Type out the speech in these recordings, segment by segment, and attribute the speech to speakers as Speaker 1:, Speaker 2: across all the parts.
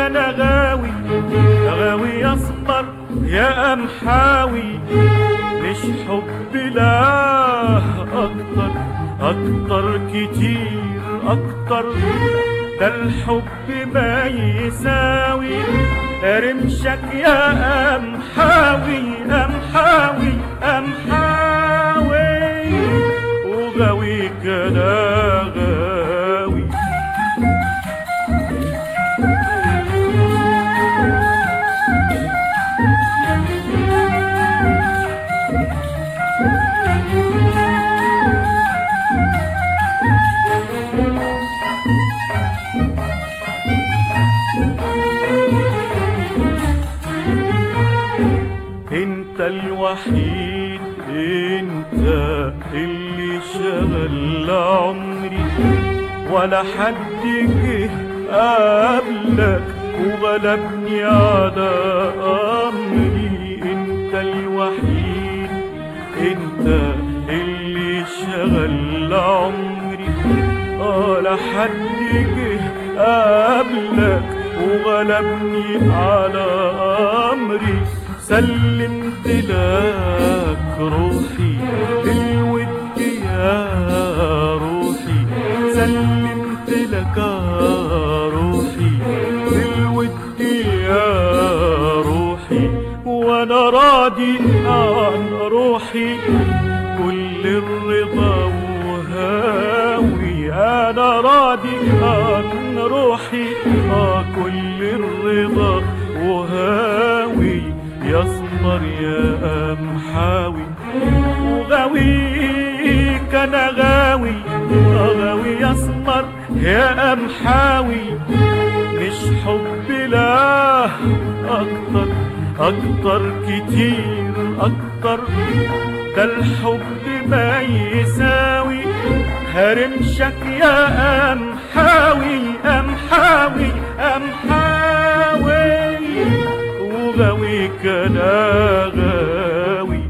Speaker 1: كان غاوي غاوي أصبر يا أمحاوي، مش حب لا أكتر أكتر كتير أكتر، ده الحب ما يساوي رمشك يا أمحاوي أمحاوي أمحاوي، وغاوي كان غاوي. انت الوحيد انت اللي شغل عمري، ولا حد جه قبلك وغلبني على امري. انت الوحيد انت اللي شغل عمري، ولا حد جه قبلك وغلبني على امري. سلمت لك روحي بالود يا روحي، سلمت لك روحي بالود يا روحي، وانا راضي عن روحي كل الرضا وهاوي. انا راضي عن روحي كل الرضا وهاوي، يصبر يا أمحاوي وغاوي كان غاوي غاوي يصبر يا أمحاوي، مش حب لا أكتر أكتر كتير أكتر، ده الحب ما يساوي هرمشك يا أمحاوي أمحاوي أمحاوي، وغاوي كان غاوي.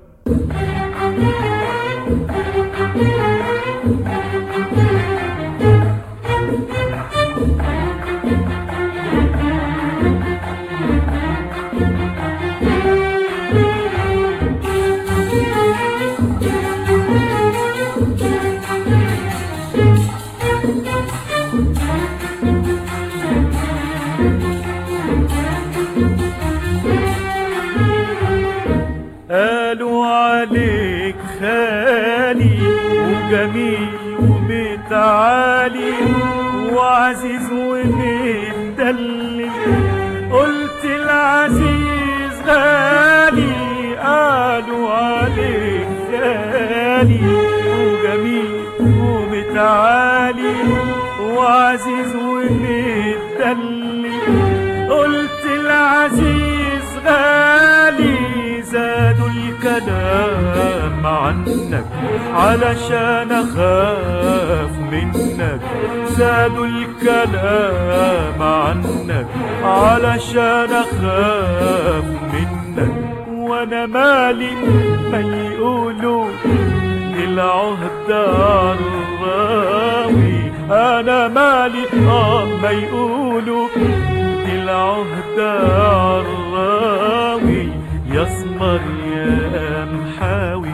Speaker 1: قالوا عليك خالي وجميل ومتعالي وعزيز ومتدلي، قلت العزيز غالي. قالوا عليك خالي وجميل ومتعالي وعزيز ومتدلي، قلت العزيز غالي. زادوا الكلام عنك علشان أخاف منك، زادوا الكلام عنك علشان أخاف منك، وأنا مالي ما يقولوا العهد عالراوي. أنا مالي ما يقولوا العهد عالراوي، يصبر يا أمحاوي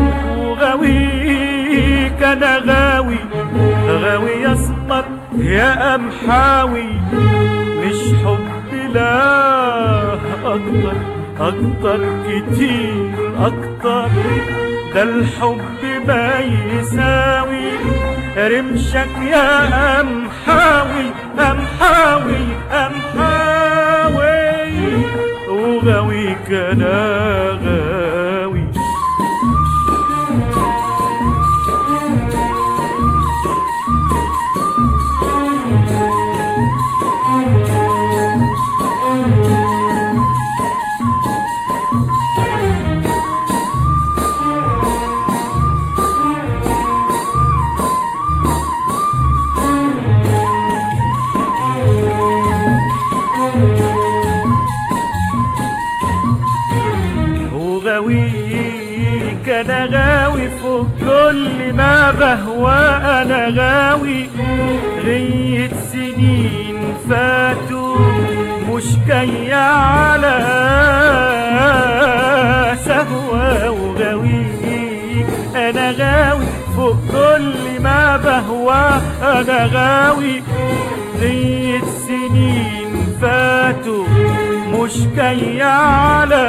Speaker 1: وغاوي كان غاوي غاوي يصبر يا أمحاوي، مش حب لا أكتر أكتر كتير أكتر، ده الحب ما يساوي رمشك يا أمحاوي أمحاوي أمحاوي، وغاوي كان غاوي. كان غاوي فوق كل ما بهوى، أنا غاوي غية سنين فاتوا مش جاية على سهوة وغاويك أنا غاوي فوق كل ما بهوى أنا غاوي 100 سنين فاتوا مش جاية على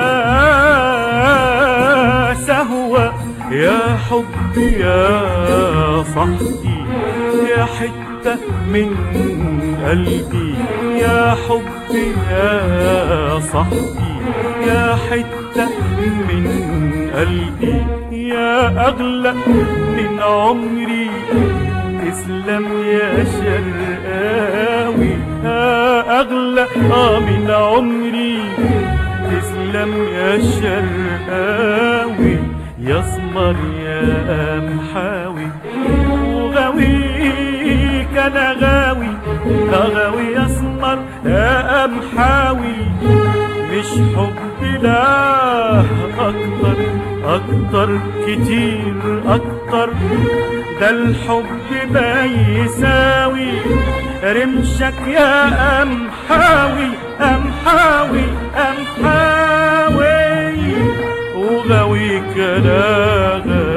Speaker 1: سهوة يا حبي يا صاحبي يا حتة من قلبي يا حبي يا صاحبي يا حتة من قلبي يا أغلى من عمري تسلم يا شرقاوي يا أغلى من عمري تسلم يا شرقاوي يا اسمر يا محاوي وغاويك أنا غاوي غاوي اسمر يا محاوي مش حب لا أكتر كتير أكتر ده الحب ما يساوي رمشك يا أمحاوي أمحاوي أمحاوي وغاويك أنا غاوي